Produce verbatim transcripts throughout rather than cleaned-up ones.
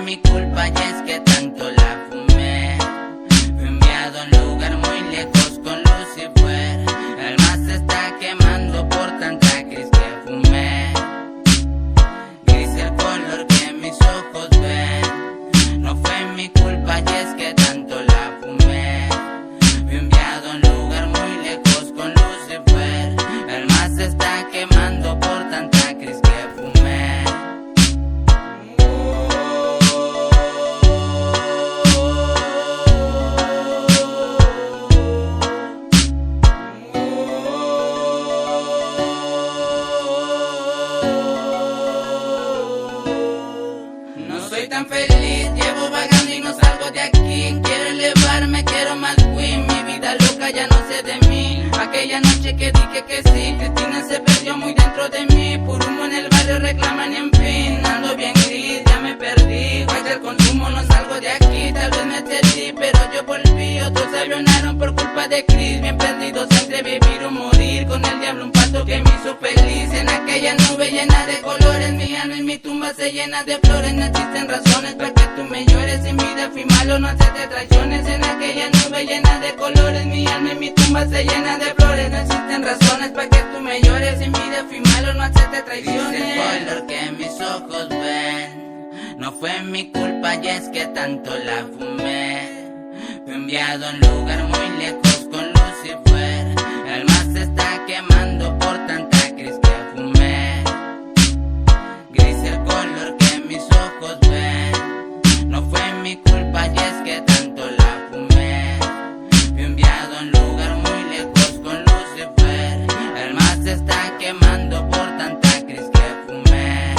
mi culpa y es que tanto la fumé. Fui enviado a un lugar muy lejos con Lucifer. El mar se está quemando por tanta gris que fumé. Gris el color que mis ojos ven. No fue mi culpa y es que tanto la fumé. Fui enviado a un lugar muy lejos con Lucifer. El mar se está quemando por tanta gris que fumé. No soy tan feliz, llevo vagando y no salgo de aquí. Quiero elevarme, quiero más win. Mi vida loca ya no sé de mí. Aquella noche que dije que sí, Cristina se perdió muy dentro de mí. Por humo en el barrio reclaman y en fin. Ando bien gris, ya me perdí. Guarda el consumo, no salgo de aquí. Tal vez me perdí, pero yo volví. Otros se avionaron por culpa de Chris. Bien perdidos entre vivir o morir. Con el diablo un pacto que me hizo feliz. En aquella nube llena de colores, mi alma y mi tumba se llena de flores. No existen razones para que tú me llores. En vida fui malo, no hacerte traiciones. En aquella nube llena de colores, mi alma y mi tumba se llena de flores. No existen razones para que tú me llores. En vida fui malo, no hacerte traiciones. El color que mis ojos ven. No fue mi culpa y es que tanto la fumé. Fui enviado a un lugar muy lejos con Lucifer. El mar se está quemando por tanta gris que fumé. Gris el color que mis ojos ven. No fue mi culpa y es que tanto la fumé. Fui enviado a un lugar muy lejos con Lucifer. El mar se está quemando por tanta gris que fumé.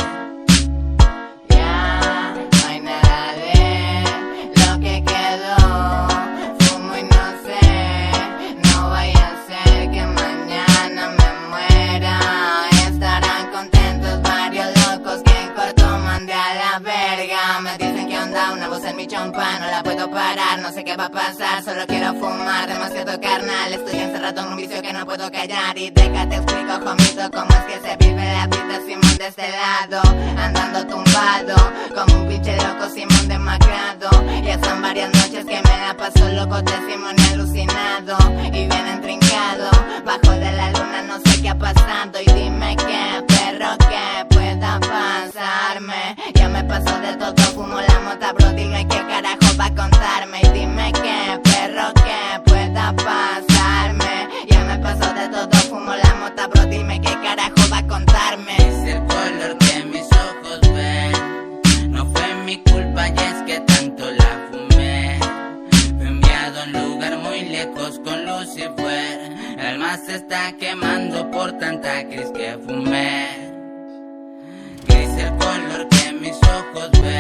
Ya no hay nada de lo que quedó. Fumo y no sé, no vaya a ser que mañana me muera. Estarán contentos varios locos que en corto mandé a la verga. Me dicen que onda una voz en mi chompa, no la puedo parar, no sé qué va a pasar, solo quiero fumar, demasiado carnal. Estoy encerrado en un vicio que no puedo callar. Y déjate explico, jomito, cómo es que se vive la vida Simón de este lado. Andando tumbado, como un pinche loco Simón demacrado. Ya son varias noches que me la paso loco de Simón y alucinado. Y bien entrincado, bajo de la luna no sé qué ha pasado. Y dime qué, perro, qué pueda pasarme. Ya me pasó de todo, fumo la mota, bro, dime qué carajo va a contarme. Y dime qué, perro, qué pueda pasarme. Ya me pasó de todo, fumo la mota, bro, dime qué carajo va a contarme. Es el color que mis ojos ven. No fue mi culpa y es que tanto la fumé. Fui enviado a un lugar muy lejos con Lucifer. El mar se está quemando por tanta gris que fumé. Gris el color que mis ojos ven.